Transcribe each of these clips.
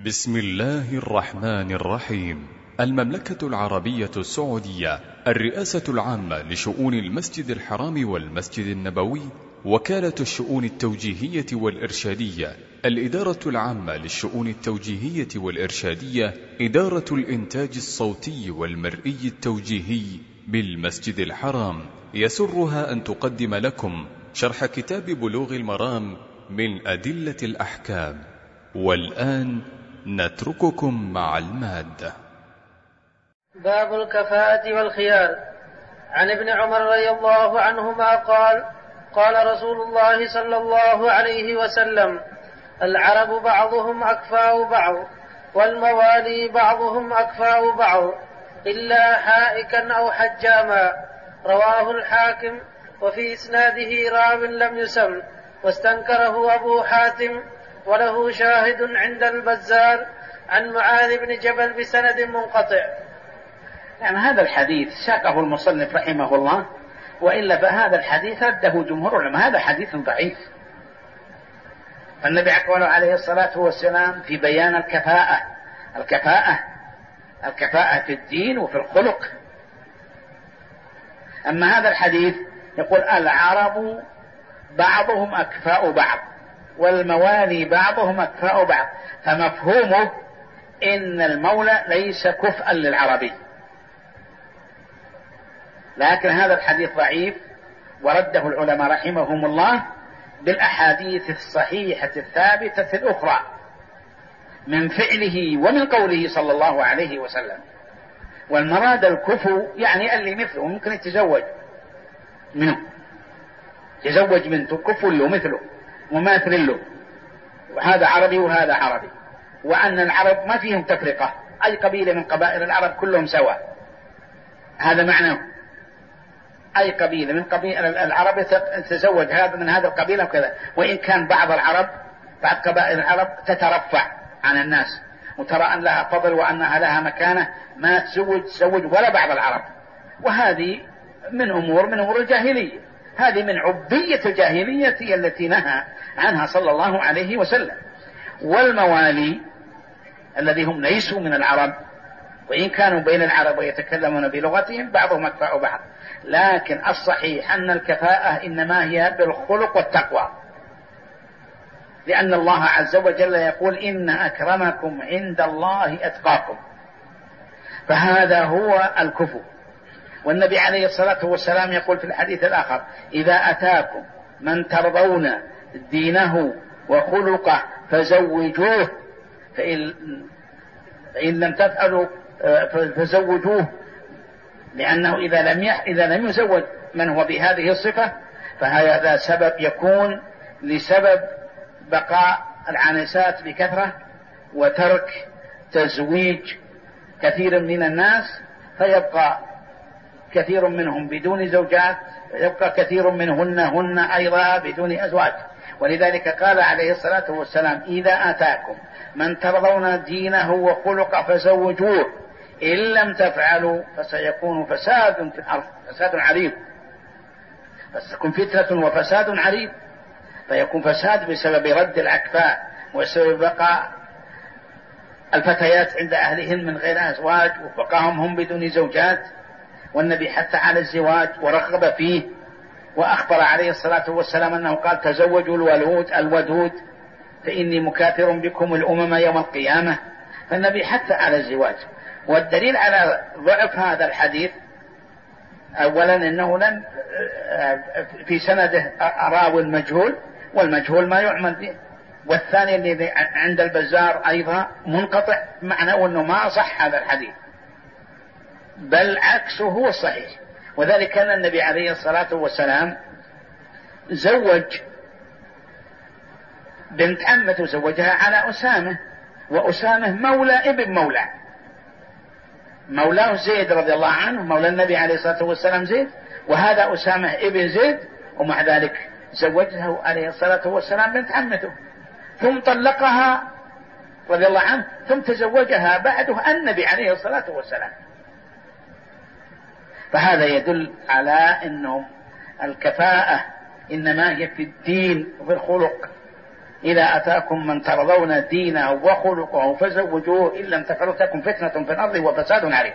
بسم الله الرحمن الرحيم. المملكة العربية السعودية، الرئاسة العامة لشؤون المسجد الحرام والمسجد النبوي، وكالة الشؤون التوجيهية والإرشادية، الإدارة العامة للشؤون التوجيهية والإرشادية، إدارة الإنتاج الصوتي والمرئي التوجيهي بالمسجد الحرام، يسرها أن تقدم لكم شرح كتاب بلوغ المرام من أدلة الأحكام. والآن نترككم مع المادة. باب الكفاءة والخيار. عن ابن عمر رضي الله عنهما قال: قال رسول الله صلى الله عليه وسلم: العرب بعضهم أكفاء بعض، والموالي بعضهم أكفاء بعض، إلا حائكا أو حجاما. رواه الحاكم، وفي إسناده راو لم يسم، واستنكره أبو حاتم، وله شاهد عند البزار عن معاذ بن جبل بسند منقطع. يعني هذا الحديث ساقه المصنف رحمه الله، وإلا فهذا الحديث رده جمهور العلماء، هذا حديث ضعيف. النبي أقول عليه الصلاة والسلام في بيان الكفاءة في الدين وفي الخلق. أما هذا الحديث يقول: العرب بعضهم أكفاء بعض، والموالي بعضهم أكفاء بعض، فمفهومه إن المولى ليس كفءا للعربي. لكن هذا الحديث ضعيف، ورده العلماء رحمهم الله بالأحاديث الصحيحة الثابتة الأخرى من فعله ومن قوله صلى الله عليه وسلم. والمراد الكفو يعني اللي مثله ممكن يتزوج منه، يتزوج بنته كفو له مثله مماثل له، وهذا عربي وهذا عربي، وأن العرب ما فيهم تفرقة، أي قبيلة من قبائل العرب كلهم سواء، هذا معناه. أي قبيلة من قبائل العرب تتزوج هذا من هذا القبيلة وكذا، وإن كان بعض قبائل العرب تترفع عن الناس وترى أن لها فضل وأنها لها مكانة، ما تزوج ولا بعض العرب، وهذه من أمور الجاهلية، هذه من عبية الجاهلية التي نهى عنها صلى الله عليه وسلم. والموالي الذي هم ليسوا من العرب، وإن كانوا بين العرب ويتكلمون بلغتهم، بعضهم أكفاء بعض، لكن الصحيح أن الكفاءة إنما هي بالخلق والتقوى، لأن الله عز وجل يقول: إن أكرمكم عند الله أتقاكم، فهذا هو الكفو. والنبي عليه الصلاة والسلام يقول في الحديث الآخر: إذا أتاكم من ترضون دينه وخلقه فزوجوه، فإن لم تفعلوا فزوجوه، لأنه إذا لم يزوج من هو بهذه الصفة فهذا سبب يكون لسبب بقاء العنسات بكثرة وترك تزويج كثير من الناس، فيبقى كثير منهم بدون زوجات، يبقى كثير منهن أيضا بدون أزواج. ولذلك قال عليه الصلاة والسلام: إذا أتاكم من ترضون دينه وخلقه فزوجوه، إن لم تفعلوا فسيكون فساد في الأرض، فساد عريض، فتكون فتنة وفساد عريض، فيكون فساد بسبب رد الأكفاء وسبب بقاء الفتيات عند أهلهن من غير أزواج، وبقاهم هم بدون زوجات. والنبي حتى على الزواج ورغب فيه، وأخبر عليه الصلاة والسلام أنه قال: تزوجوا الودود فإني مكاثر بكم الأمم يوم القيامة. فالنبي حتى على الزواج. والدليل على ضعف هذا الحديث: أولا أنه لم في سنده راو مجهول، والمجهول ما يعمل به. والثاني الذي عند البزار أيضا منقطع، معناه أنه ما صح هذا الحديث، بل عكسه هو الصحيح. وذلك أن النبي عليه الصلاة والسلام زوج بنت عمته، زوجها على أسامة، وأسامة مولى ابن مولاه زيد رضي الله عنه، مولى النبي عليه الصلاة والسلام زيد، وهذا أسامة ابن زيد، ومع ذلك زوجه عليه الصلاة والسلام بنت عمته، ثم طلقها رضي الله عنه، ثم تزوجها بعده النبي عليه الصلاة والسلام. فهذا يدل على أنه الكفاءة إنما هي في الدين وفي الخلق، إذا أتاكم من ترضون دينه وخلقه فزوجوه إن لم تفعلوا تكن فتنة في الأرض وفساد عليه.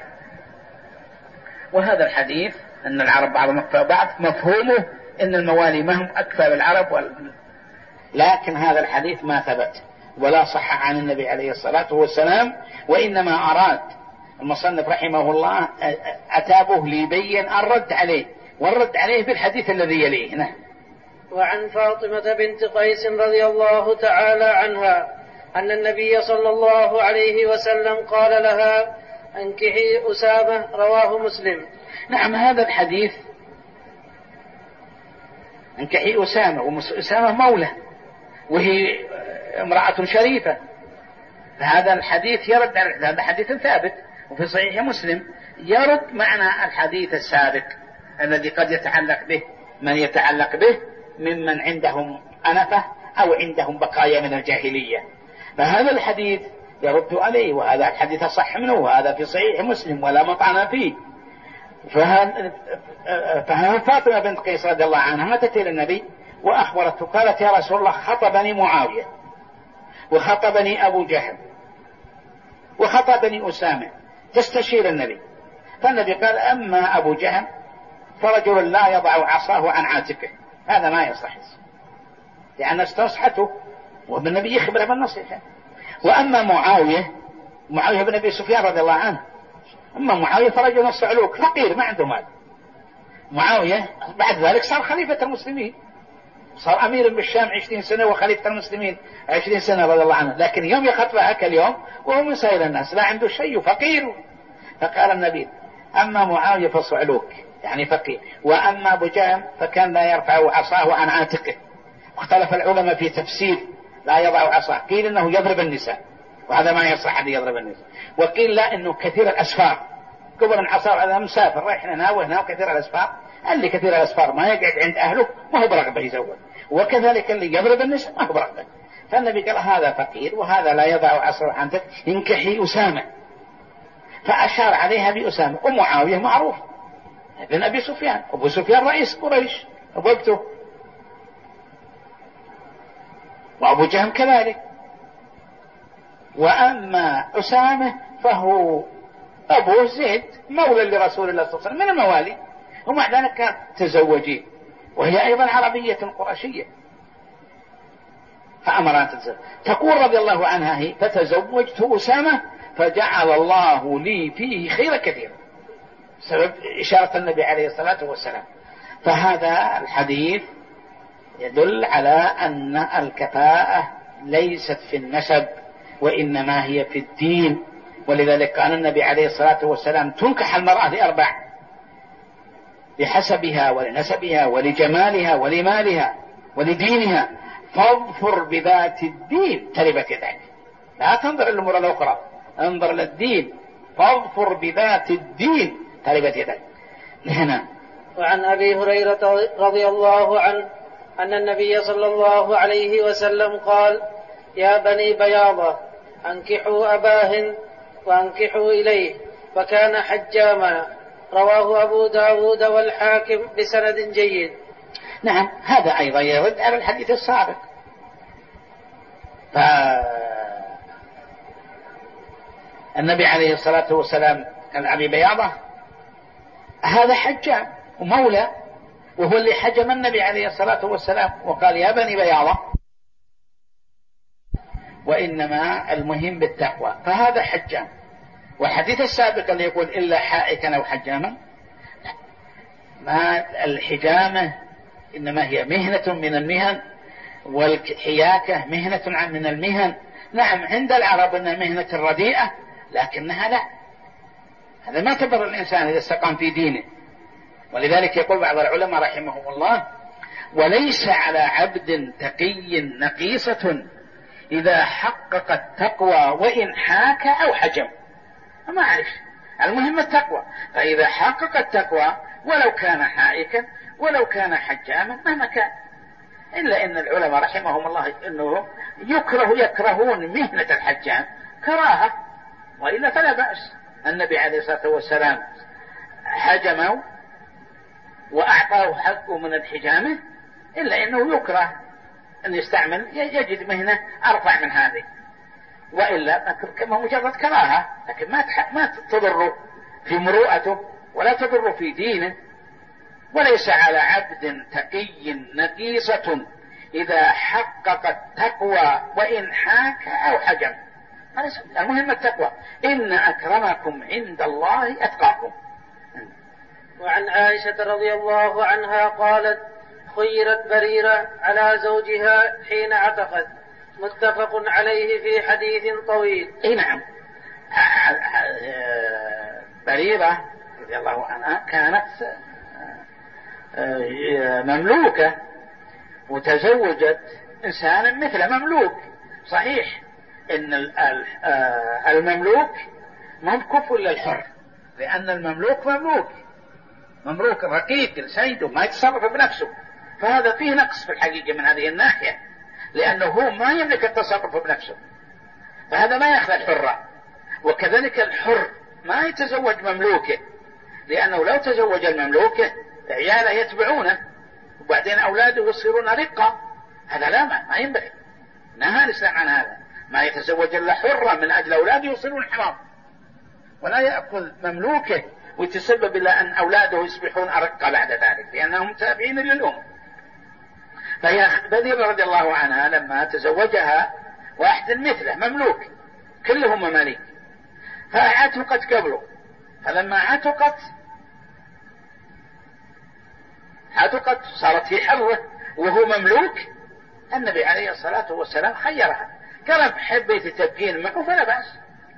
وهذا الحديث أن العرب بعضهم أكفى بعض مفهومه أن الموالي ما هم أكفى بالعرب لكن هذا الحديث ما ثبت ولا صح عن النبي عليه الصلاة والسلام، وإنما أراد المصنف رحمه الله أتابه ليبين الرد عليه، والرد عليه بالحديث الذي يليه. نعم. وعن فاطمة بنت قيس رضي الله تعالى عنها أن النبي صلى الله عليه وسلم قال لها أنكحي أسامة، رواه مسلم. نعم، هذا الحديث أنكحي أسامة، وأسامة مولى وهي امرأة شريفة، فهذا الحديث يرد على هذا حديث ثابت وفي صحيح مسلم يرد معنى الحديث السابق الذي قد يتعلق به من يتعلق به ممن عندهم أنفة أو عندهم بقايا من الجاهلية، فهذا الحديث يرد عليه، وهذا الحديث صح منه وهذا في صحيح مسلم ولا مطعن فيه. فاطمة بنت قيس رضي الله عنها أتت إلى النبي وأخبرته قالت يا رسول الله خطبني معاوية وخطبني أبو جهل وخطبني أسامة تستشير النبي. فالنبي قال أما أبو جهل فرجل لا يضع عصاه عن عاتقه، هذا ما يصح لأن استنصحته والنبي يخبره بالنصيحة. وأما معاوية بن أبي سفيان رضي الله عنه، أما معاوية فرجل صعلوك فقير ما عنده مال. معاوية بعد ذلك صار خليفة المسلمين، صار أمير بالشام 20 سنة وخليفة المسلمين 20 سنة رضي الله عنه، لكن يوم يخطبها كاليوم وهو من سائر الناس لا عنده شيء فقير. فقال النبي أما معاوية فصعلوك يعني فقير، وأما أبو جهل فكان لا يرفع عصاه عن عاتقه. واختلف العلماء في تفسير لا يضع عصاه، قيل إنه يضرب النساء وهذا ما يصح أن يضرب النساء، وقيل لا إنه كثير الأسفار كبر عصاه على مسافر رايح هنا وهنا وكثير الأسفار، اللي كثير الأسفار ما يقعد عند أهله ما هو برغبة يزوج، وكذلك اللي يضرب النساء ما هو برغبة. فالنبي قال هذا فقير وهذا لا يضع عصاه عن عاتقه انكحي أسامة، فأشار عليها بأسامة. ومعاوية معروف ابن أبي سفيان، أبو سفيان رئيس قريش أبوبته، وأبو جهم كذلك. وأما أسامة فهو أبو زيد مولى لرسول الله صلى الله عليه وسلم من الموالي، ومع ذلك كانت تزوجين وهي أيضا عربية قرشية فأمرها تتزوج. تقول رضي الله عنها هي فتزوجت أسامة فجعل الله لي فيه خير كثير، سبب إشارة النبي عليه الصلاة والسلام. فهذا الحديث يدل على أن الكفاءة ليست في النسب وإنما هي في الدين، ولذلك قال النبي عليه الصلاة والسلام تنكح المرأة ل4 لحسبها ولنسبها ولجمالها ولمالها ولدينها، فاظفر بذات الدين تربت يدك. لا تنظر الأمور الأخرى، انظر للدين، فاظفر بذات الدين تربت يدك. هنا. وعن أبي هريرة رضي الله عنه أن النبي صلى الله عليه وسلم قال يا بني بياضة أنكحوا أبا هند وأنكحوا إليه وكان حجاما، رواه أبو داود والحاكم بسند جيد. نعم، هذا أيضا يرد على الحديث السابق. النبي عليه الصلاة والسلام كان أبي بياضة هذا حجام ومولى، وهو اللي حجم النبي عليه الصلاة والسلام وقال يا بني بياضة، وإنما المهم بالتقوى، فهذا حجام. والحديث السابق اللي يقول إلا حائكا أو حجاما، ما الحجامة إنما هي مهنة من المهن، والحياكة مهنة من المهن. نعم عند العرب أنها مهنة رديئة، لكنها لا، هذا ما تبر الإنسان إذا استقام في دينه. ولذلك يقول بعض العلماء رحمهم الله وليس على عبد تقي نقيصة إذا حقق التقوى وإن حاك أو حجم، ما أعرف، المهم التقوى. فإذا حقق التقوى ولو كان حائكا ولو كان حجاما مهما كان، إلا إن العلماء رحمهم الله إنه يكرهون مهنة الحجام كراهة، وإلا فلا بأس. النبي عليه الصلاة والسلام حجمه وأعطاه حقه من الحجامة، إلا إنه يكره أن يستعمل يجد مهنة أرفع من هذه، وإلا كما مجرد كراهة، لكن ما تضر في مروءته ولا تضر في دينه. وليس على عبد تقي نقيصة إذا حقق التقوى وإن حاك أو حجم. المهم التقوى. إن أكرمكم عند الله أتقاكم. وعن عائشة رضي الله عنها قالت: خيرت بريرة على زوجها حين عتقت. متفق عليه في حديث طويل. نعم. بريرة رضي الله عنها كانت مملوكة وتزوجت إنسانا مثل مملوك. صحيح إن المملوك ما بكف إلا الحر، لأن المملوك مملوك رقيق سيده ما يتصرف بنفسه، فهذا فيه نقص في الحقيقة من هذه الناحية، لأنه هو ما يملك التصرف بنفسه، فهذا ما يأخذ الحرة. وكذلك الحر ما يتزوج مملوكه، لأنه لو تزوج المملوكه عياله يتبعونه وبعدين أولاده يصيرون رقة، هذا لا ما ينبغي. نهى الإسلام عن هذا. ما يتزوج إلا حرة من أجل أولاده يصيرون حرام، ولا يأخذ مملوكه ويتسبب إلى أن أولاده يصبحون أرقة بعد ذلك، لأنهم تابعين للأم. فهي بريرة رضي الله عنها لما تزوجها واحد مثله مملوك، كلهم مماليك، فعتقت قبله. فلما عتقت صارت هي حرة وهو مملوك، النبي عليه الصلاة والسلام خيرها، قال: حبيت تبقين معه فلا بأس.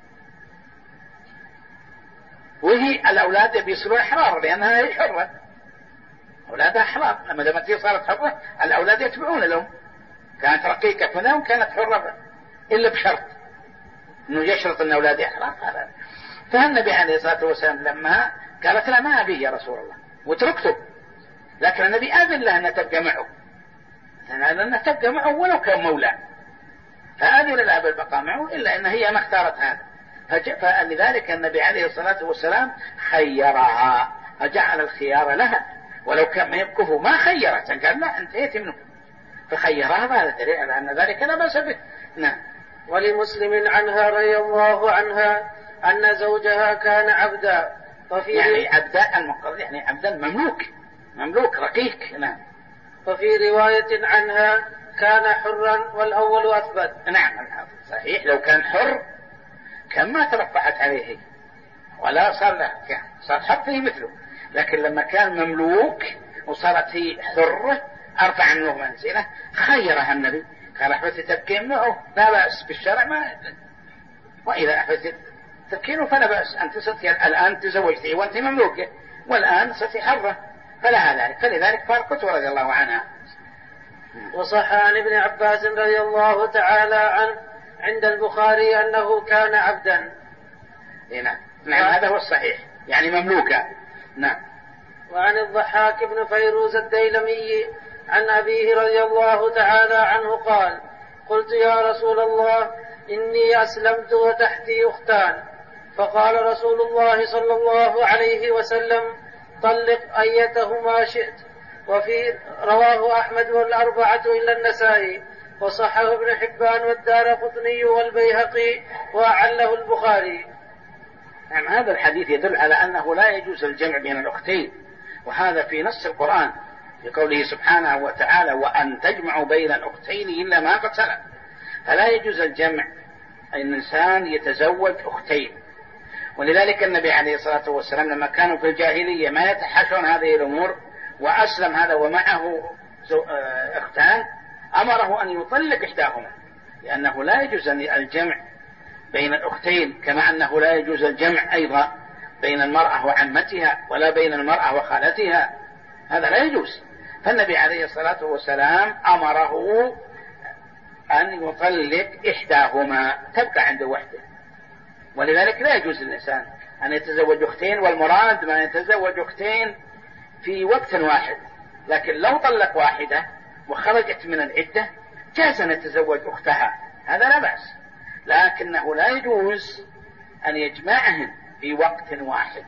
وهي الأولاد بيصيرون أحرار لأنها هي حرة، أولادها أحرار. لما دامت هي صارت حرة الأولاد يتبعون لهم. كانت رقيقة لهم كانت حرة، إلا بشرط إنه يشرط أن أولادها أحرار. فالنبي عليه الصلاة والسلام لما قالت: لا ما أبي يا رسول الله، وتركته، لكن النبي أذن لها أن تبقى معه، أن تبقى معه ولو كان مولى، فأذن لها بالبقاء معه، إلا أن هي ما اختارت هذا. فلذلك النبي عليه الصلاة والسلام خيرها، فجعل الخيار لها، ولو كان ما يبكه ما خيرت، قال: لا انتهيت منه، فخيرها. هذا دليل على أن ذلك لا بأس به. نعم. ولمسلم عنها رضي الله عنها أن زوجها كان عبدا، يعني عبدا المقرر يعني عبدا مملوك رقيق. نعم. وفي رواية عنها كان حرا، والأول أثبت. نعم صحيح، لو كان حر كان ما ترفعت عليه ولا صار حر فيه مثله، لكن لما كان مملوك وصارت هي حرة أرفع منه منزلة، خيرها النبي، قال: أحببت تبكين معه لا بأس بالشرع، وإذا أحببت تبكينه فلا بأس. أنت صرت الآن تزوجتي وأنت مملوكة، والآن صرت حرة، فلها ذلك. فلذلك فارقته رضي الله عنها. وصح عن ابن عباس رضي الله تعالى عنه عند البخاري أنه كان عبدا. نعم هذا هو الصحيح، يعني مملوكا. نعم. وعن الضحاك بن فيروز الديلمي عن أبيه رضي الله تعالى عنه قال: قلت: يا رسول الله، إني أسلمت وتحتي أختان. فقال رسول الله صلى الله عليه وسلم: طلق أيتهما شئت. وفي رواه أحمد والأربعة إلا النسائي، وصححه ابن حبان والدارقطني والبيهقي، وأعله البخاري. نعم. هذا الحديث يدل على أنه لا يجوز الجمع بين الأختين، وهذا في نص القرآن في قوله سبحانه وتعالى: وأن تجمعوا بين الأختين إلا ما قد سلف. فلا يجوز الجمع، الإنسان يتزوج أختين. ولذلك النبي عليه الصلاة والسلام لما كانوا في الجاهلية ما يتحاشون هذه الأمور، وأسلم هذا ومعه أختان، أمره أن يطلق إحداهما، لأنه لا يجوز الجمع بين الأختين، كما أنه لا يجوز الجمع أيضا بين المرأة وعمتها ولا بين المرأة وخالتها، هذا لا يجوز. فالنبي عليه الصلاة والسلام أمره أن يطلق إحداهما تبقى عند وحده. ولذلك لا يجوز للإنسان أن يتزوج أختين، والمراد ما يتزوج أختين في وقت واحد، لكن لو طلق واحدة وخرجت من العدة جاز أن يتزوج أختها، هذا لا بأس، لكنه لا يجوز أن يجمعهن في وقت واحد.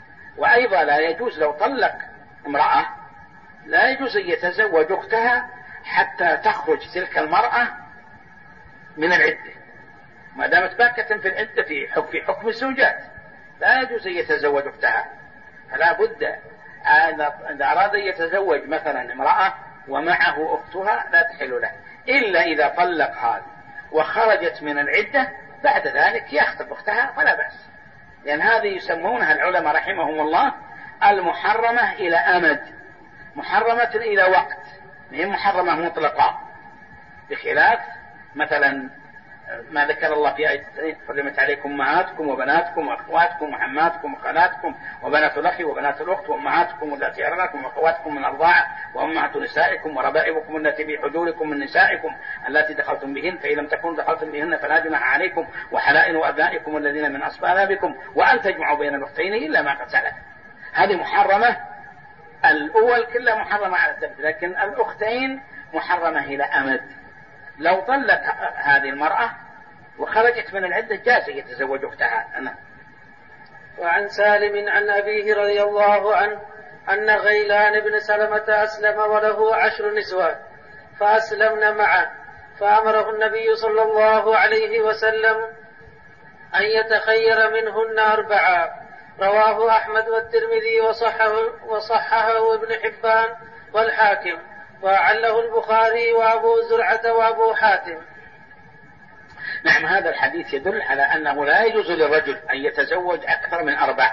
وأيضا لا يجوز لو طلق امرأة لا يجوز أن يتزوج أختها حتى تخرج تلك المرأة من العدة. ما دامت باكة في العدة في حكم الزوجات لا يجوز أن يتزوج أختها. فلا بد إذا أراد أن يتزوج مثلا امرأة ومعه أختها لا تحل له إلا إذا طلق هذه وخرجت من العدة، بعد ذلك يخطب أختها فلا بأس، لأن هذه يسمونها العلماء رحمهم الله المحرمة إلى أمد، محرمة إلى وقت، هي محرمة مطلقة، بخلاف مثلا ما ذكر الله في آية حرمت عليكم أمهاتكم وبناتكم وأخواتكم وعماتكم وخالاتكم وبنات الأخ وبنات الأخت وأمهاتكم واللاتي أرضعنكم وأخواتكم من الرضاعة وأمهات نسائكم وربائبكم التي في حجوركم من نسائكم اللاتي دخلتم بهن، فإن لم تكونوا دخلتم بهن فلا جناح عليكم، وحلائل أبنائكم الذين من أصلابكم، وأن تجمعوا بين الأختين إلا ما قد سلف. هذه محرمة، الأول كلها محرمة على الثبت، لكن الأختين محرمة إلى أمد. لو طلق هذه المرأة وخرجت من العدة جاز يتزوج أختها. وعن سالم عن أبيه رضي الله عنه أن غيلان بن سلمة أسلم وله 10 نسوان فأسلمن معه، فأمره النبي صلى الله عليه وسلم أن يتخير منهن 4. رواه أحمد والترمذي وصححه ابن حبان والحاكم، وعله البخاري وأبو زرعة وأبو حاتم. نعم، هذا الحديث يدل على أنه لا يجوز للرجل أن يتزوج أكثر من 4،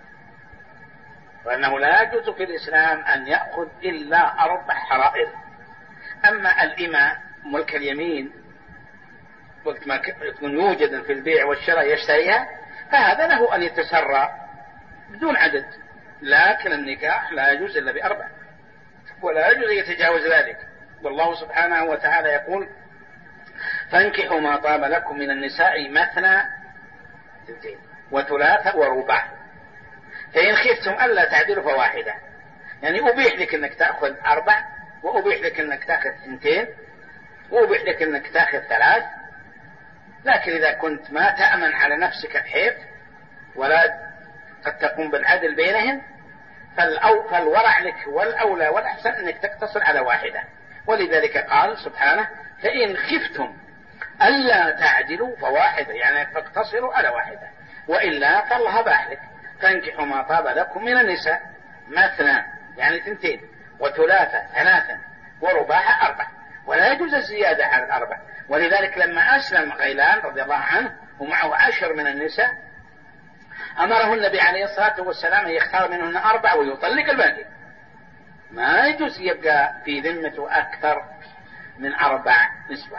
وأنه لا يجوز في الإسلام أن يأخذ إلا 4 حرائر. أما الإماء ملك اليمين وقت ما يكون يوجد في البيع والشراء يشتريها، فهذا له أن يتسرى بدون عدد، لكن النكاح لا يجوز إلا ب4 ولا يجوز أن يتجاوز ذلك. والله سبحانه وتعالى يقول فانكحوا ما طاب لكم من النساء مثنى وثلاث ورباع فإن خفتم ألا تعدلوا فواحدة. يعني أبيح لك أنك تأخذ 4، وأبيح لك أنك تأخذ 2، وأبيح لك أنك تأخذ 3، لكن إذا كنت ما تأمن على نفسك الحيف ولا قد تقوم بالعدل بينهم فالورع لك والأولى والأحسن أنك تقتصر على واحدة. ولذلك قال سبحانه فإن خفتم ألا تعدلوا فواحدة، يعني فاقتصروا على واحدة، وإلا فالله باح لك. فانكحوا ما طاب لكم من النساء مثنى يعني 2 وثلاثة 3 ورباع 4، ولا يجوز الزيادة على 4. ولذلك لما أسلم غيلان رضي الله عنه ومعه 10 من النساء أمره النبي عليه الصلاة والسلام أن يختار منهن 4 ويطلق الباقي. ما يجوز يبقى في ذمته أكثر من 4 نسوة.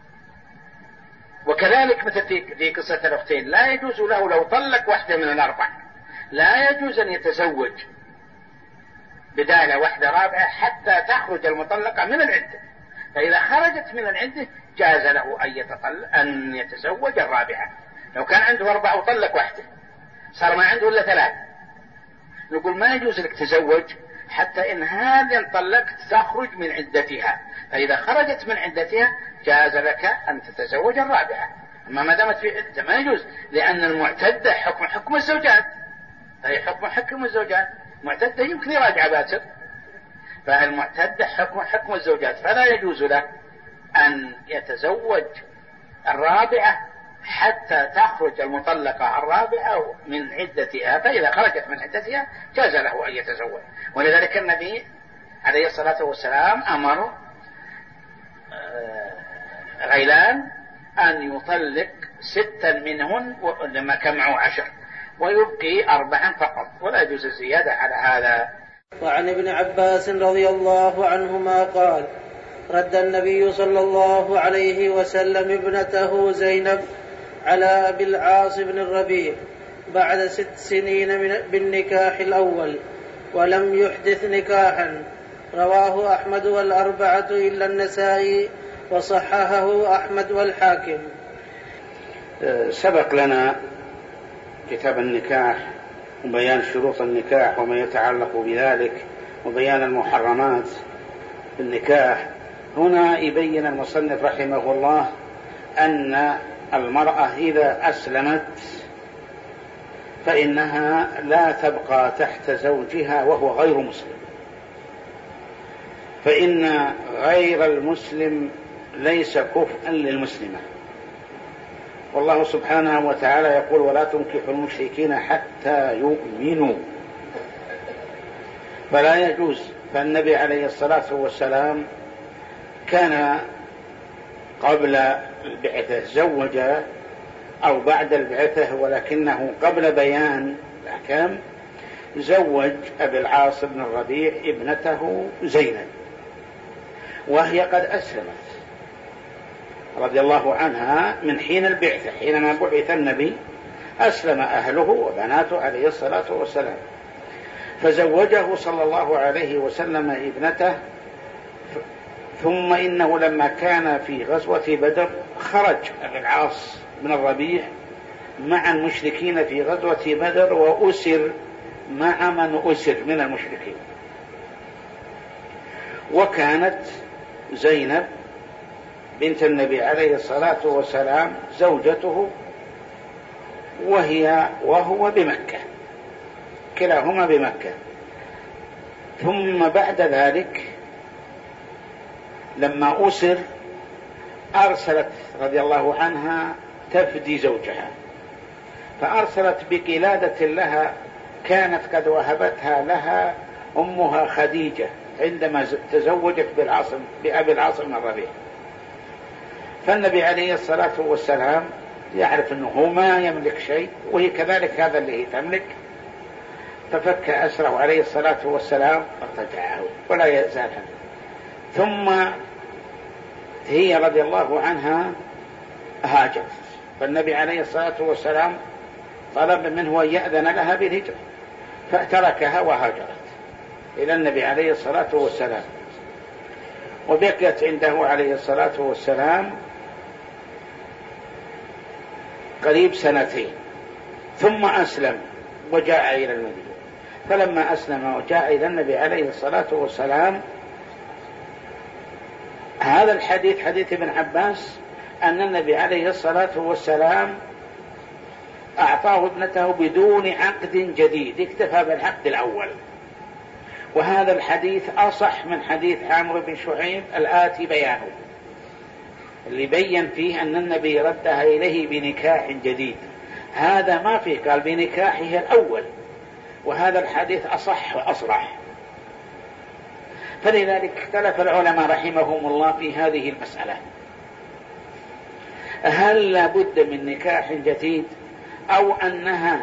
وكذلك مثل في قصة الأختين لا يجوز له لو طلق واحدة من 4 لا يجوز أن يتزوج بدال واحدة رابعة حتى تخرج المطلقة من العدة. فإذا خرجت من العدة جاز له أن يتزوج الرابعة. لو كان عنده 4 وطلق واحدة صار ما عنده إلا 3، نقول ما يجوز لك تزوج حتى إن هذه انطلقت تخرج من عدتها، فإذا خرجت من عدتها جاز لك أن تتزوج الرابعة. أما ما دامت في عدة ما يجوز، لأن المعتدة حكم الزوجات، هي حكم الزوجات، معتدة يمكن يراجع باتر، فالمعتدة حكم الزوجات، فلا يجوز له أن يتزوج الرابعة حتى تخرج المطلقة الرابعة من عدتها. فإذا خرجت من عدتها جاز له أن يتزوج. ولذلك النبي عليه الصلاة والسلام أمر غيلان أن يطلق 6 منهن لما كان معه 10 ويبقي 4 فقط، ولا يجوز الزيادة على هذا. وعن ابن عباس رضي الله عنهما قال رد النبي صلى الله عليه وسلم ابنته زينب على أبي العاص بن الربيع بعد 6 سنين بالنكاح الأول ولم يحدث نكاحا. رواه أحمد والأربعة إلا النسائي وصححه أحمد والحاكم. سبق لنا كتاب النكاح وبيان شروط النكاح وما يتعلق بذلك وبيان المحرمات بالنكاح. هنا يبين المصنف رحمه الله أن المرأة إذا أسلمت فإنها لا تبقى تحت زوجها وهو غير مسلم، فإن غير المسلم ليس كفءا للمسلمة. والله سبحانه وتعالى يقول ولا تنكحوا المشركين حتى يؤمنوا، فلا يجوز. فالنبي عليه الصلاة والسلام كان قبل البعثة زوج أو بعد البعثة، ولكنه قبل بيان الأحكام زوج أبي العاص بن الربيع ابنته زينب، وهي قد أسلمت رضي الله عنها من حين البعثة. حينما بعث النبي أسلم أهله وبناته عليه الصلاة والسلام، فزوجه صلى الله عليه وسلم ابنته. ثم إنه لما كان في غزوة بدر خرج أبي العاص بن الربيع مع المشركين في غزوة بدر، وأسر مع من أسر من المشركين. وكانت زينب بنت النبي عليه الصلاة والسلام زوجته، وهو بمكة، كلاهما بمكة. ثم بعد ذلك لما أسر أرسلت رضي الله عنها تفدي زوجها، فأرسلت بقلادة لها كانت قد وهبتها لها أمها خديجة عندما تزوجت بأبي العاص بن الربيع. فالنبي عليه الصلاة والسلام يعرف أنه هو ما يملك شيء، وهي كذلك هذا اللي هي تملك، ففك أسره عليه الصلاة والسلام وارتجعه ولا يزال. ثم هي رضي الله عنها هاجرت، فالنبي عليه الصلاة والسلام طلب منه أن يأذن لها بالهجرة، فتركها وهاجرت إلى النبي عليه الصلاة والسلام، وبقيت عنده عليه الصلاة والسلام قريب سنتين. ثم أسلم وجاء إلى المدينة. فلما أسلم وجاء إلى النبي عليه الصلاة والسلام، هذا الحديث حديث ابن عباس أن النبي عليه الصلاة والسلام أعطاه ابنته بدون عقد جديد، اكتفى بالعقد الأول. وهذا الحديث أصح من حديث عمرو بن شعيب الآتي بيانه، اللي بين فيه أن النبي ردها إليه بنكاح جديد. هذا ما فيه، قال بنكاحه الأول، وهذا الحديث أصح وأصرح. فلذلك اختلف العلماء رحمهم الله في هذه المسألة، هل لا بد من نكاح جديد، أو أنها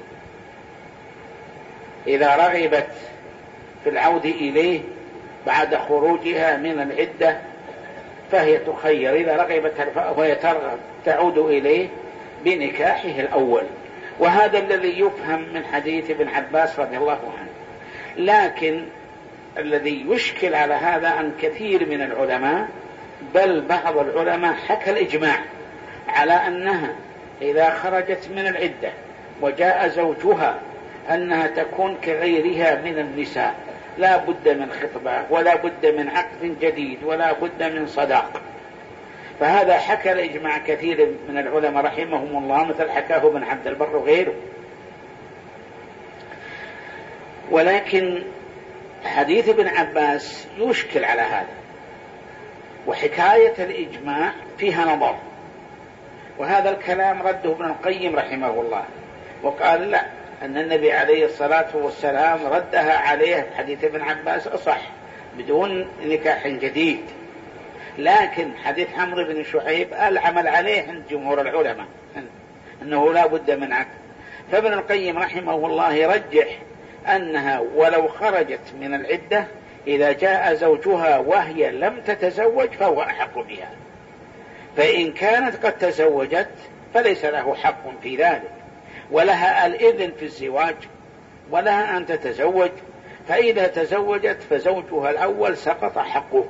إذا رغبت في العود إليه بعد خروجها من العدة فهي تخير، إذا رغبت وهي تعود إليه بنكاحه الأول. وهذا الذي يفهم من حديث ابن عباس رضي الله عنه. لكن الذي يشكل على هذا أن كثير من العلماء، بل بعض العلماء حكى الإجماع على أنها إذا خرجت من العدة وجاء زوجها أنها تكون كغيرها من النساء، لا بد من خطبة ولا بد من عقد جديد ولا بد من صداق. فهذا حكى الإجماع كثير من العلماء رحمهم الله، مثل حكاه ابن عبد البر وغيره. ولكن حديث ابن عباس يشكل على هذا، وحكاية الإجماع فيها نظر. وهذا الكلام رده ابن القيم رحمه الله، وقال لا، أن النبي عليه الصلاة والسلام ردها عليه حديث ابن عباس أصح بدون نكاح جديد. لكن حديث عمرو بن شعيب العمل عليه عند جمهور العلماء أنه لا بد من عقد. فابن القيم رحمه الله يرجح أنها ولو خرجت من العدة إذا جاء زوجها وهي لم تتزوج فهو أحق بها، فإن كانت قد تزوجت فليس له حق في ذلك، ولها الإذن في الزواج، ولها أن تتزوج. فإذا تزوجت فزوجها الأول سقط حقه.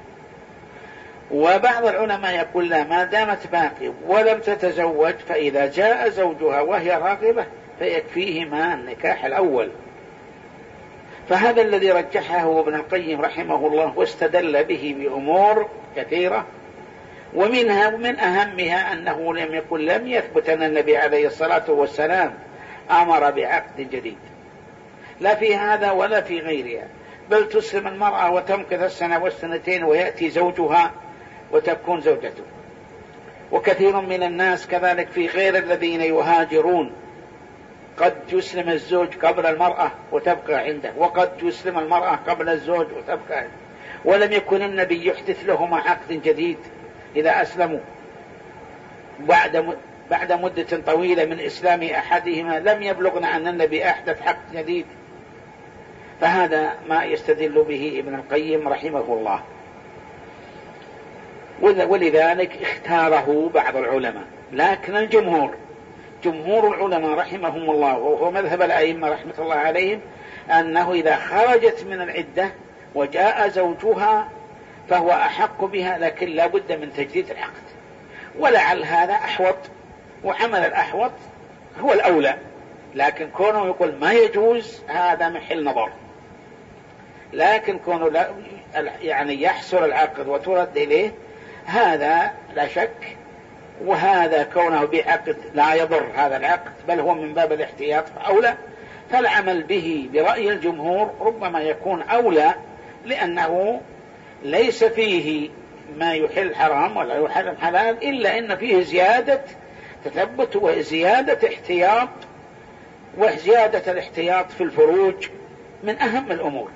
وبعض العلماء يقول لا، ما دامت باقي ولم تتزوج فإذا جاء زوجها وهي راغبة فيكفيهما النكاح الأول. فهذا الذي رجحه ابن القيم رحمه الله، واستدل به بأمور كثيرة، ومنها ومن أهمها أنه لم يثبت أن النبي عليه الصلاة والسلام أمر بعقد جديد، لا في هذا ولا في غيرها، بل تسلم المرأة وتمكث السنة والسنتين ويأتي زوجها وتكون زوجته. وكثير من الناس كذلك في غير الذين يهاجرون قد يسلم الزوج قبل المرأة وتبقى عنده، وقد يسلم المرأة قبل الزوج وتبقى عنده، ولم يكن النبي يحدث لهما عقد جديد إذا أسلموا بعد مدة طويلة من إسلام أحدهما. لم يبلغنا أن النبي أحدث عقد جديد. فهذا ما يستدل به ابن القيم رحمه الله، ولذلك اختاره بعض العلماء. لكن جمهور العلماء رحمهم الله وهو مذهب الأئمة رحمة الله عليهم أنه إذا خرجت من العدة وجاء زوجها فهو أحق بها، لكن لا بد من تجديد العقد. ولعل هذا أحوط، وعمل الأحوط هو الأولى، لكن كونه يقول ما يجوز هذا محل نظر. لكن كونه يعني يحصل العقد وترد إليه هذا لا شك، وهذا كونه بعقد لا يضر هذا العقد بل هو من باب الاحتياط أولى. فالعمل به برأي الجمهور ربما يكون أولى، لأنه ليس فيه ما يحل حرام ولا يحرم حلال، إلا إن فيه زيادة تثبت وزيادة احتياط، وزيادة الاحتياط في الفروج من أهم الأمور.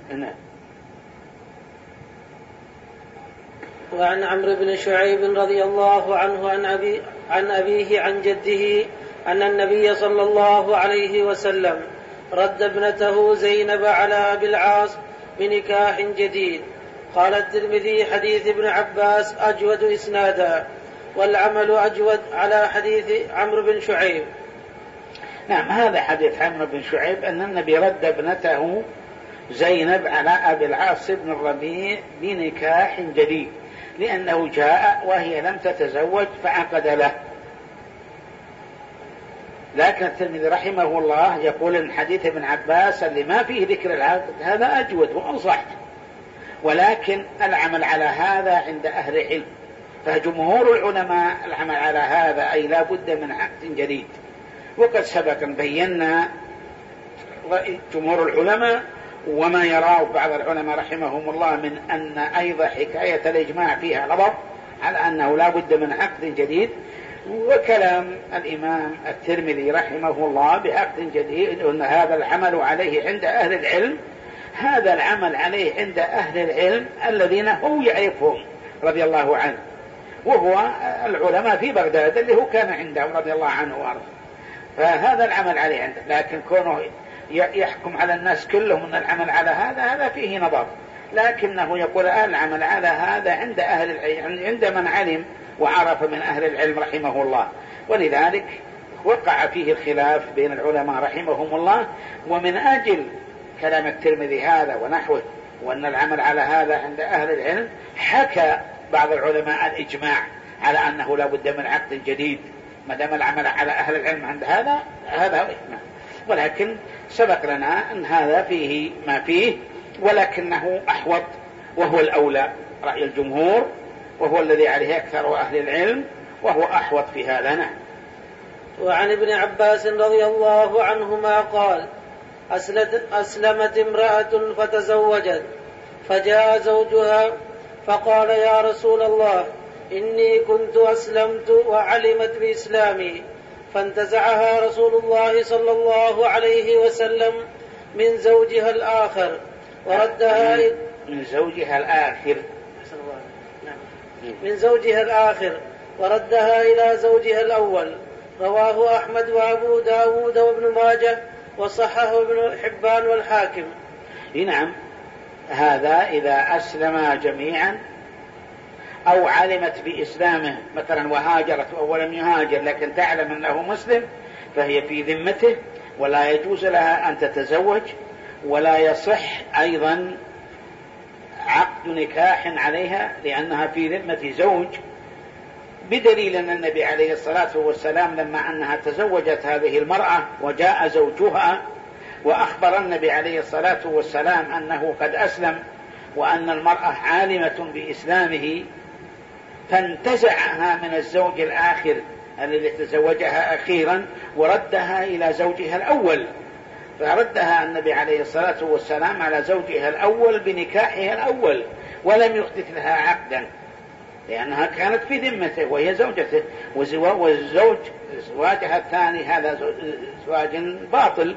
وعن عمرو بن شعيب رضي الله عنه عن أبيه عن جده أن النبي صلى الله عليه وسلم رد ابنته زينب على أبي العاص بنكاح جديد. قال الترمذي: حديث ابن عباس أجود إسنادا، والعمل أجود على حديث عمرو بن شعيب. نعم، هذا حديث عمرو بن شعيب أن النبي رد ابنته زينب على أبي العاص بن الربيع بنكاح جديد، لأنه جاء وهي لم تتزوج فعقد له. لكن الترمذي رحمه الله يقول إن حديث ابن عباس اللي ما فيه ذكر العقد هذا أجود وأنصح، ولكن العمل على هذا عند أهل العلم. فجمهور العلماء العمل على هذا أي لا بد من عقد جديد. وقد سبق أن بينا جمهور العلماء وما يراه بعض العلماء رحمهم الله من أن أيضا حكاية الإجماع فيها لفظ على أنه لا بد من عقد جديد. وكلام الإمام الترمذي رحمه الله بعقد جديد أن هذا العمل عليه عند أهل العلم، هذا العمل عليه عند أهل العلم الذين هو يعرفهم رضي الله عنه، وهو العلماء في بغداد اللي هو كان عندهم رضي الله عنه وارضاه. فهذا العمل عليه عنده، لكن كونه يحكم على الناس كلهم أن العمل على هذا فيه نظر. لكنه يقول العمل على هذا عند أهل العلم، عند من علم وعرف من أهل العلم رحمه الله. ولذلك وقع فيه الخلاف بين العلماء رحمهم الله. ومن أجل كلام الترمذي هذا ونحوه وأن العمل على هذا عند أهل العلم، حكى بعض العلماء الإجماع على أنه لا بد من عقد جديد ما دام العمل على أهل العلم عند هذا إجماع. ولكن سبق لنا أن هذا فيه ما فيه، ولكنه أحوط وهو الأولى رأي الجمهور، وهو الذي عليه أكثر أهل العلم، وهو أحوط في هذا. نعم. وعن ابن عباس رضي الله عنهما قال: أسلمت امرأة فتزوجت، فجاء زوجها فقال: يا رسول الله، إني كنت أسلمت وعلمت بإسلامي. فانتزعها رسول الله صلى الله عليه وسلم من زوجها الآخر وردها من زوجها الآخر من زوجها الآخر وردها إلى زوجها الأول. رواه أحمد وأبو داود وابن ماجه وصححه ابن حبان والحاكم. نعم، هذا إذا أسلم جميعا أو علمت بإسلامه مثلا وهاجرت أو لم يهاجر لكن تعلم أنه مسلم، فهي في ذمته ولا يجوز لها أن تتزوج، ولا يصح أيضا عقد نكاح عليها لأنها في ذمة زوج، بدليل أن النبي عليه الصلاة والسلام لما أنها تزوجت هذه المرأة وجاء زوجها وأخبر النبي عليه الصلاة والسلام أنه قد أسلم وأن المرأة عالمة بإسلامه، فانتزعها من الزوج الآخر الذي تزوجها أخيرا وردها إلى زوجها الأول. فردها النبي عليه الصلاة والسلام على زوجها الأول بنكاحها الأول، ولم يحدث لها عقدا، لأنها كانت في ذمته وهي زوجته، والزوج زواجها الثاني هذا زواج باطل،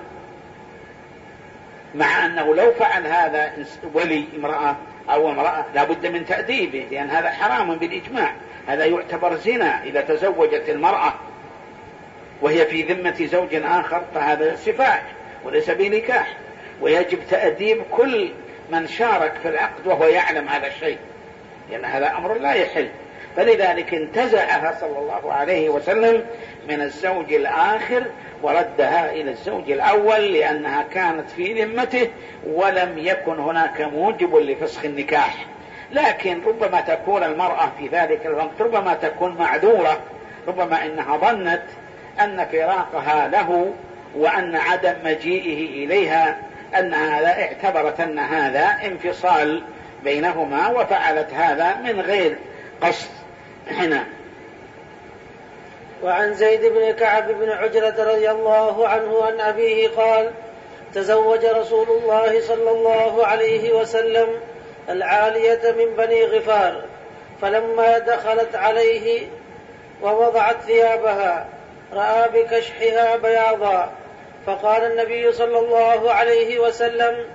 مع أنه لو فعل هذا ولي امرأة أو امرأة لا بد من تأديبه، لأن هذا حرام بالإجماع، هذا يعتبر زنا إذا تزوجت المرأة وهي في ذمة زوج آخر، فهذا سفاح وليس بنكاح، ويجب تأديب كل من شارك في العقد وهو يعلم هذا الشيء، لأن هذا أمر لا يحل. فلذلك انتزعها صلى الله عليه وسلم من الزوج الآخر وردها إلى الزوج الأول، لأنها كانت في ذمته ولم يكن هناك موجب لفسخ النكاح. لكن ربما تكون المرأة في ذلك الوقت ربما تكون معذورة، ربما إنها ظنت أن فراقها له وأن عدم مجيئه إليها أنها اعتبرت أن هذا انفصال بينهما وفعلت هذا من غير قصد. هنا وعن زيد بن كعب بن عجرة رضي الله عنه عن أبيه قال: تزوج رسول الله صلى الله عليه وسلم العالية من بني غفار، فلما دخلت عليه ووضعت ثيابها رأى بكشحها بياضا، فقال النبي صلى الله عليه وسلم: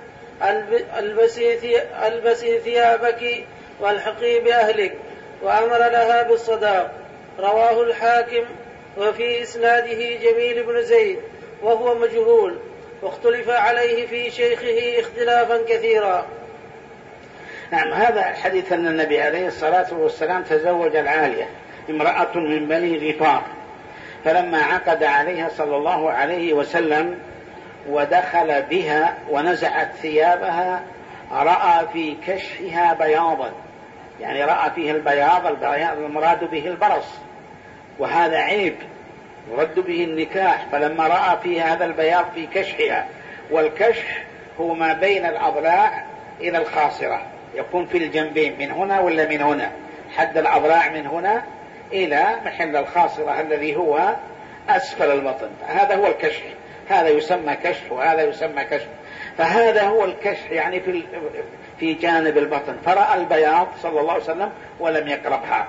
البسي ثيابك والحقي بأهلك، وأمر لها بالصداق. رواه الحاكم، وفي إسناده جميل بن زيد وهو مجهول، واختلف عليه في شيخه اختلافا كثيرا. نعم، هذا الحديث أن النبي عليه الصلاة والسلام تزوج العالية امرأة من بني غفار، فلما عقد عليها صلى الله عليه وسلم ودخل بها ونزعت ثيابها رأى في كشفها بياضا، يعني رأى فيه البياض المراد به البرص، وهذا عيب يرد به النكاح. فلما رأى فيه هذا البياض في كشفها، والكشف هو ما بين الأضلاع إلى الخاصرة، يكون في الجنبين من هنا ولا من هنا، حد الأضلاع من هنا إلى محل الخاصرة الذي هو أسفل البطن، هذا هو الكشف، هذا يسمى كشف وهذا يسمى كشف. فهذا هو الكشف يعني في جانب البطن، فرأى البياض صلى الله عليه وسلم ولم يقربها،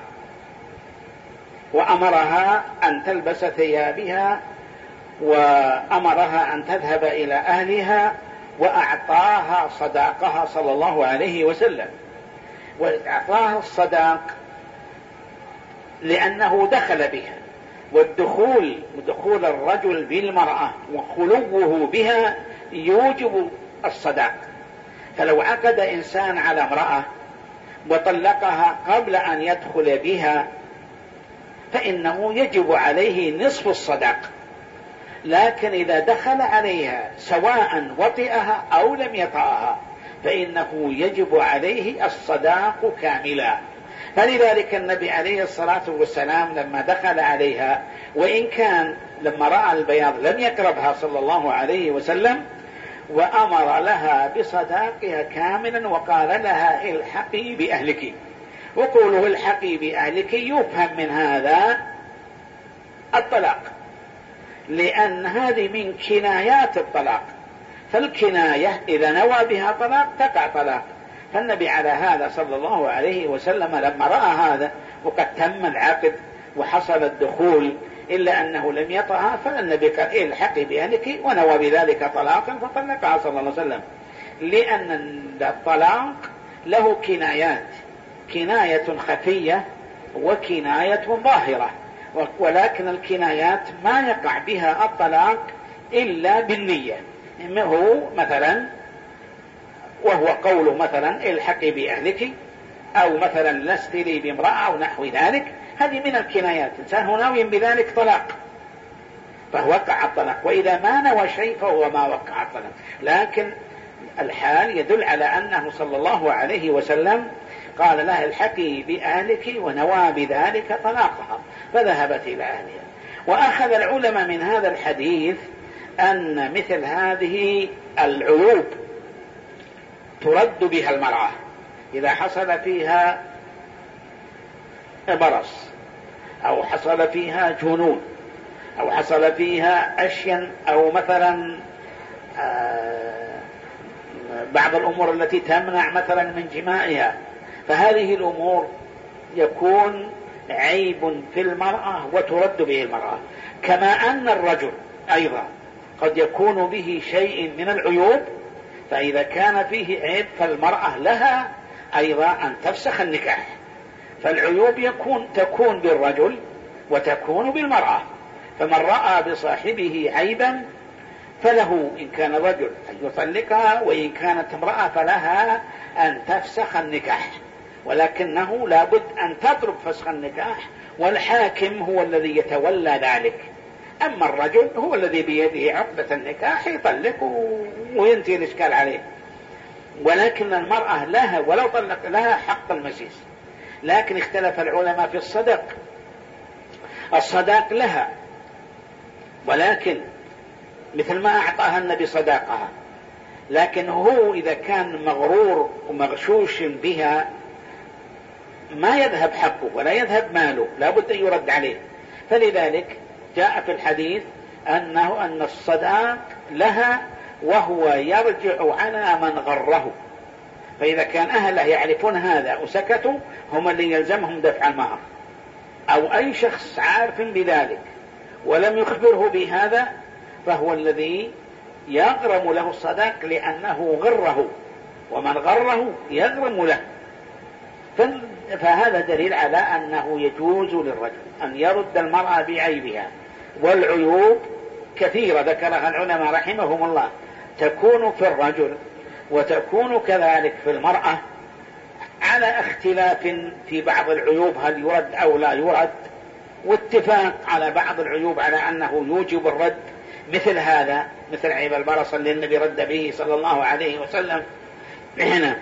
وأمرها أن تلبس ثيابها، وأمرها أن تذهب إلى أهلها، وأعطاها صداقها صلى الله عليه وسلم. وأعطاها الصداق لأنه دخل بها، ودخول الرجل بالمرأة وخلوه بها يوجب الصداق. فلو عقد إنسان على امرأة وطلقها قبل أن يدخل بها فإنه يجب عليه نصف الصداق، لكن إذا دخل عليها سواء وطئها أو لم يطأها فإنه يجب عليه الصداق كاملا. فلذلك النبي عليه الصلاة والسلام لما دخل عليها، وإن كان لما رأى البياض لم يقربها صلى الله عليه وسلم، وأمر لها بصداقها كاملا، وقال لها: الحقي بأهلك. وقوله الحقي بأهلك يفهم من هذا الطلاق، لأن هذه من كنايات الطلاق، فالكناية إذا نوى بها طلاق تقع طلاق. فالنبي على هذا صلى الله عليه وسلم لما رأى هذا وقد تم العقد وحصل الدخول إلا أنه لم يطأها، فالنبي قال: الحقي بأهلك، ونوى بذلك طلاقا فطلقها صلى الله عليه وسلم. لأن الطلاق له كنايات، كناية خفية وكناية ظاهرة، ولكن الكنايات ما يقع بها الطلاق إلا بالنية، هو مثلا وهو قوله مثلا: الحقي بأهلك، أو مثلا: لست لي بامرأة، أو نحو ذلك. هذه من الكنايات، إنسان هو ناوي بذلك طلاق فهو وقع الطلاق، وإذا ما نوى شيء فهو ما وقع الطلاق. لكن الحال يدل على أنه صلى الله عليه وسلم قال لها: الحقي بأهلك، ونوى بذلك طلاقها، فذهبت إلى أهلها. وأخذ العلماء من هذا الحديث أن مثل هذه العيوب ترد بها المرأة إذا حصل فيها برص، أو حصل فيها جنون، أو حصل فيها أشياء، أو مثلا بعض الأمور التي تمنع مثلا من جماعها، فهذه الأمور يكون عيب في المرأة وترد به المرأة. كما أن الرجل أيضا قد يكون به شيء من العيوب، فإذا كان فيه عيب فالمرأة لها أيضا أن تفسخ النكاح. فالعيوب تكون بالرجل وتكون بالمرأة، فمن رأى بصاحبه عيبا فله إن كان رجل أن يطلقها، وإن كانت امرأة فلها أن تفسخ النكاح، ولكنه لابد أن تطلب فسخ النكاح، والحاكم هو الذي يتولى ذلك. أما الرجل هو الذي بيده عقدة النكاح يطلق وينتهي الإشكال عليه. ولكن المرأة لها ولو طلق لها حق المسيس. لكن اختلف العلماء في الصدق. الصداق لها، ولكن مثل ما أعطاها النبي صداقها، لكن هو إذا كان مغرور ومغشوش بها ما يذهب حقه ولا يذهب ماله، لابد أن يرد عليه. فلذلك جاء في الحديث أن الصداق لها وهو يرجع على من غره. فإذا كان أهله يعرفون هذا وسكتوا هم اللي يلزمهم دفع المهر، أو أي شخص عارف بذلك ولم يخبره بهذا فهو الذي يغرم له الصداق، لأنه غره، ومن غره يغرم له. فهذا دليل على أنه يجوز للرجل أن يرد المرأة بعيبها. والعيوب كثيرة ذكرها العلماء رحمهم الله، تكون في الرجل وتكون كذلك في المرأة، على اختلاف في بعض العيوب هل يرد أو لا يرد، واتفاق على بعض العيوب على أنه يوجب الرد، مثل هذا مثل عيب البرص اللي النبي رد به صلى الله عليه وسلم هنا.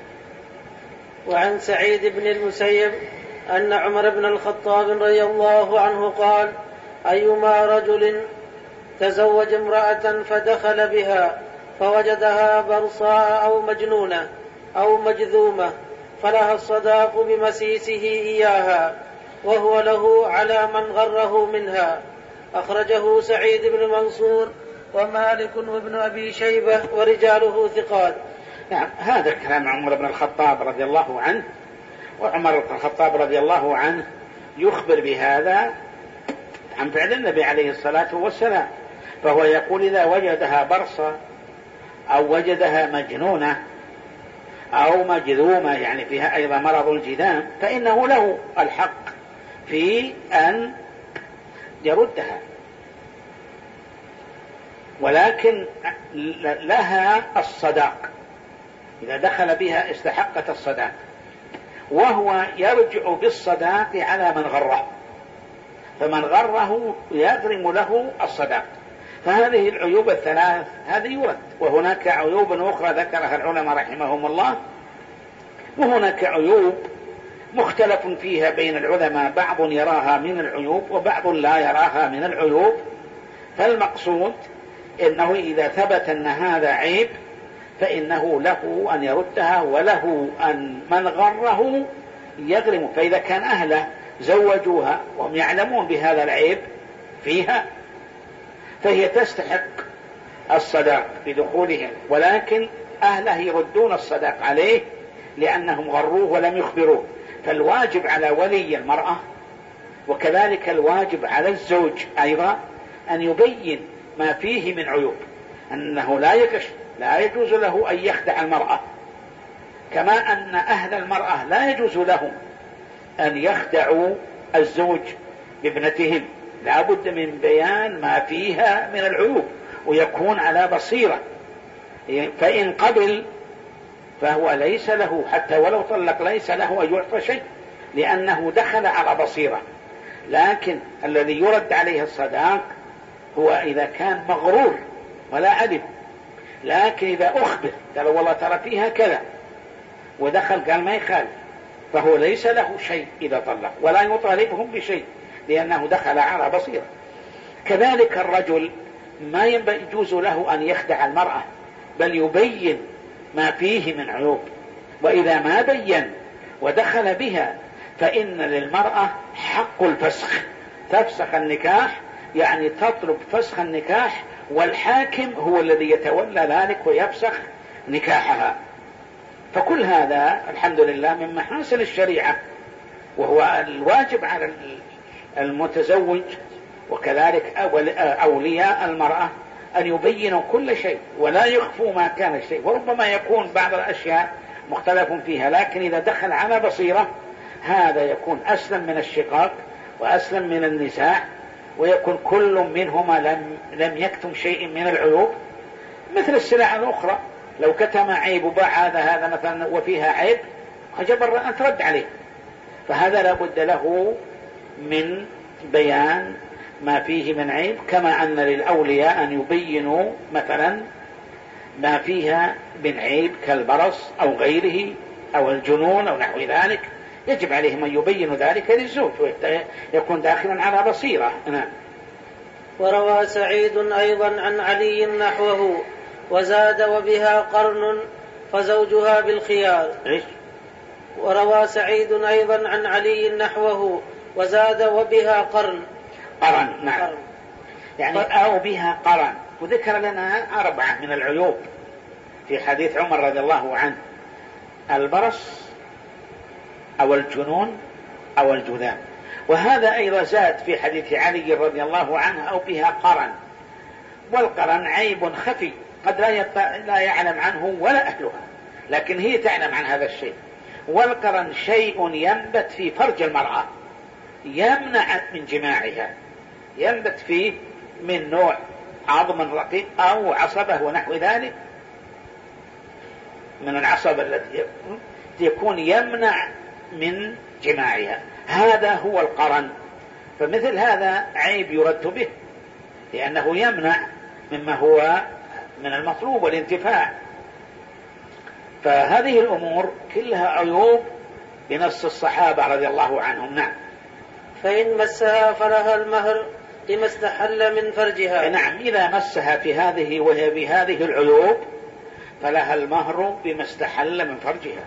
وعن سعيد بن المسيب أن عمر بن الخطاب رضي الله عنه قال: أيما رجل تزوج امرأة فدخل بها فوجدها برصاء أو مجنونة أو مجذومة فلها الصداق بمسيسه إياها، وهو له على من غره منها. أخرجه سعيد بن منصور ومالك وابن أبي شيبة ورجاله ثقات. نعم، هذا كلام عمر بن الخطاب رضي الله عنه. وعمر بن الخطاب رضي الله عنه يخبر بهذا عن فعل النبي عليه الصلاة والسلام، فهو يقول: إذا وجدها برصة أو وجدها مجنونة أو مجذومة، يعني فيها أيضا مرض الجذام، فإنه له الحق في أن يردها، ولكن لها الصداق. إذا دخل بها استحقت الصداق، وهو يرجع بالصداق على من غره، فمن غره يغرم له الصداق. فهذه العيوب الثلاث هذه يرد. وهناك عيوب أخرى ذكرها العلماء رحمهم الله، وهناك عيوب مختلف فيها بين العلماء، بعض يراها من العيوب وبعض لا يراها من العيوب. فالمقصود إنه إذا ثبت أن هذا عيب فإنه له أن يردها، وله أن من غره يغرم. فإذا كان أهله زوجوها وهم يعلمون بهذا العيب فيها فهي تستحق الصداق بدخولهم، ولكن أهله يردون الصداق عليه لأنهم غروه ولم يخبروه. فالواجب على ولي المرأة وكذلك الواجب على الزوج أيضا أن يبين ما فيه من عيوب، أنه لا يجوز له أن يخدع المرأة، كما أن أهل المرأة لا يجوز لهم أن يخدعوا الزوج بابنتهم. لا بد من بيان ما فيها من العيوب ويكون على بصيرة، فإن قبل فهو ليس له، حتى ولو طلق ليس له أن يعطى شيء، لأنه دخل على بصيرة. لكن الذي يرد عليه الصداق هو إذا كان مغرور ولا علم. لكن إذا أخبر قال والله ترى فيها كذا ودخل قال ما يخالف، فهو ليس له شيء إذا طلق، ولا يطالبهم بشيء لأنه دخل على بصيرة. كذلك الرجل ما يجوز له أن يخدع المرأة، بل يبين ما فيه من عيوب. وإذا ما بين ودخل بها فإن للمرأة حق الفسخ، تفسخ النكاح، يعني تطلب فسخ النكاح والحاكم هو الذي يتولى ذلك ويفسخ نكاحها. فكل هذا الحمد لله من محاسن الشريعة، وهو الواجب على المتزوج وكذلك أولياء المرأة أن يبينوا كل شيء ولا يخفوا ما كان الشيء. وربما يكون بعض الأشياء مختلف فيها، لكن إذا دخل على بصيرة هذا يكون أسلم من الشقاق وأسلم من النزاع، ويكون كل منهما لم يكتم شيء من العيوب. مثل السلع الأخرى لو كتم عيب وباع هذا مثلا وفيها عيب فجبر أن ترد عليه، فهذا لا بد له من بيان ما فيه من عيب، كما أن للأولياء أن يبينوا مثلا ما فيها من عيب كالبرص أو غيره أو الجنون أو نحو ذلك، يجب عليهم أن يبينوا ذلك للزوج ويكون داخلا على بصيرة. نعم. وروى سعيد أيضا عن علي نحوه وزاد وبها قرن فزوجها بالخيار. وروى سعيد أيضا عن علي نحوه وزاد وبها قرن. نعم قرن. يعني أو بها قرن. وذكر لنا 4 من العيوب في حديث عمر رضي الله عنه: البرص أو الجنون أو الجذام. وهذا أيضا زاد في حديث علي رضي الله عنه: أو بها قرن. والقرن عيب خفي قد لا يعلم عنه ولا أهلها، لكن هي تعلم عن هذا الشيء. والقرن شيء ينبت في فرج المرأة يمنع من جماعها، ينبت فيه من نوع عظم رقيق أو عصبة ونحو ذلك من العصبة التي يكون يمنع من جماعها، هذا هو القرن. فمثل هذا عيب يرد به لأنه يمنع مما هو من المطلوب والانتفاع. فهذه الأمور كلها عيوب بنص الصحابة رضي الله عنهم. نعم. فإن مسها فلها المهر لما استحل من فرجها. نعم، إذا مسها في هذه وهي بهذه العيوب فلها المهر بما استحل من فرجها،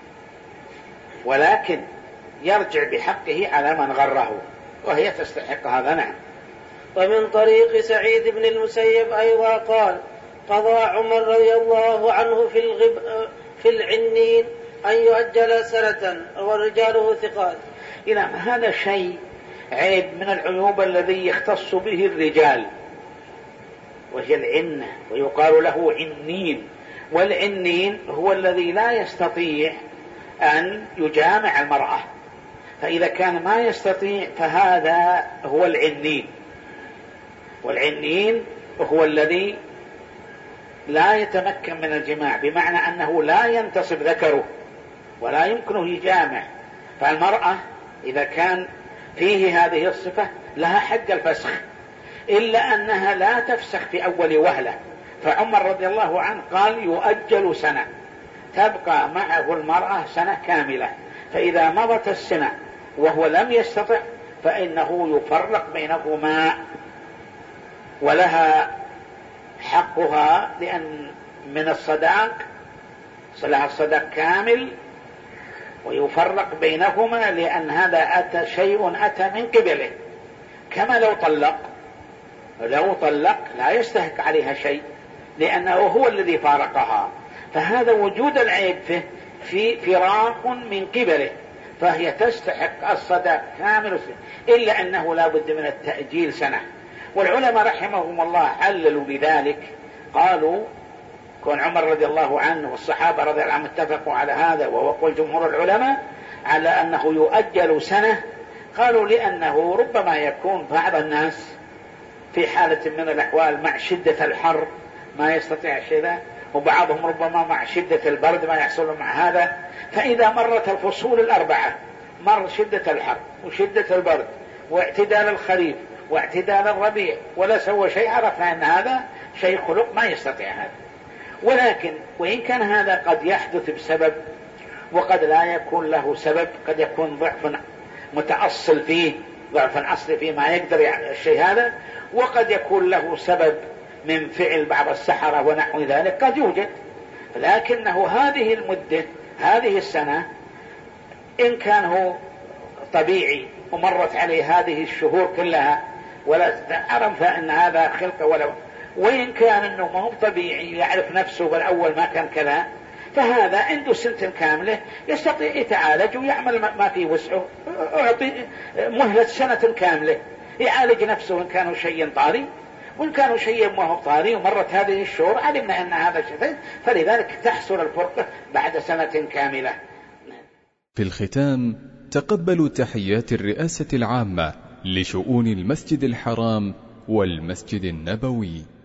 ولكن يرجع بحقه على من غره وهي تستحق هذا. نعم. ومن طريق سعيد بن المسيب أيضا قال: قضى عمر رضي الله عنه في العنين أن يؤجل سنة ورجاله ثقات. إذا هذا شيء عيب من العيوب الذي يختص به الرجال، وهي العنة، ويقال له عنين. والعنين هو الذي لا يستطيع أن يجامع المرأة، فإذا كان ما يستطيع فهذا هو العنين. والعنين هو الذي لا يتمكن من الجماع، بمعنى أنه لا ينتصب ذكره ولا يمكنه يجامع. فالمرأة إذا كان فيه هذه الصفة لها حق الفسخ، إلا أنها لا تفسخ في أول وهلة. فعمر رضي الله عنه قال: يؤجل سنة، تبقى معه المرأة سنة كاملة، فإذا مضت السنة وهو لم يستطع فإنه يفرق بينهما، ولها حقها لأن من الصداق لها الصداق كامل، ويفرق بينهما لأن هذا شيء أتى من قبله. كما لو طلق لا يستحق عليها شيء لأنه هو الذي فارقها، فهذا وجود العيب في فراق من قبله، فهي تستحق الصداق كامل، إلا أنه لا بد من التأجيل سنة. والعلماء رحمهم الله عللوا بذلك، قالوا كون عمر رضي الله عنه والصحابة رضي الله عنهم اتفقوا على هذا، وهو قول جمهور العلماء على أنه يؤجل سنة، قالوا لأنه ربما يكون بعض الناس في حالة من الأحوال مع شدة الحر ما يستطيع شيء، وبعضهم ربما مع شدة البرد ما يحصل مع هذا. فإذا مرت الفصول 4، مر شدة الحر وشدة البرد واعتدال الخريف واعتدال الربيع ولا سوى شيء، عرفنا أن هذا شيء خلق ما يستطيع هذا. ولكن وإن كان هذا قد يحدث بسبب وقد لا يكون له سبب، قد يكون ضعف متأصل فيه، ضعف أصلي فيه ما يقدر يعني الشيء هذا، وقد يكون له سبب من فعل بعض السحرة ونحو ذلك قد يوجد. لكنه هذه المدة، هذه السنة، إن كان هو طبيعي ومرت عليه هذه الشهور كلها ولا عرف أن هذا خلقه وإن كان أنه ما هو طبيعي يعرف نفسه بالأول ما كان كذا، فهذا عنده سنة كاملة يستطيع يتعالج ويعمل ما في وسعه. أعطي مهلة سنة كاملة يعالج نفسه إن كانوا شيء طاري، وإن كانوا شيء ما هو طاري ومرت هذه الشهور علمنا أن هذا شيء، فلذلك تحصل الفرقة بعد سنة كاملة. في الختام تقبلوا تحيات الرئاسة العامة لشؤون المسجد الحرام والمسجد النبوي.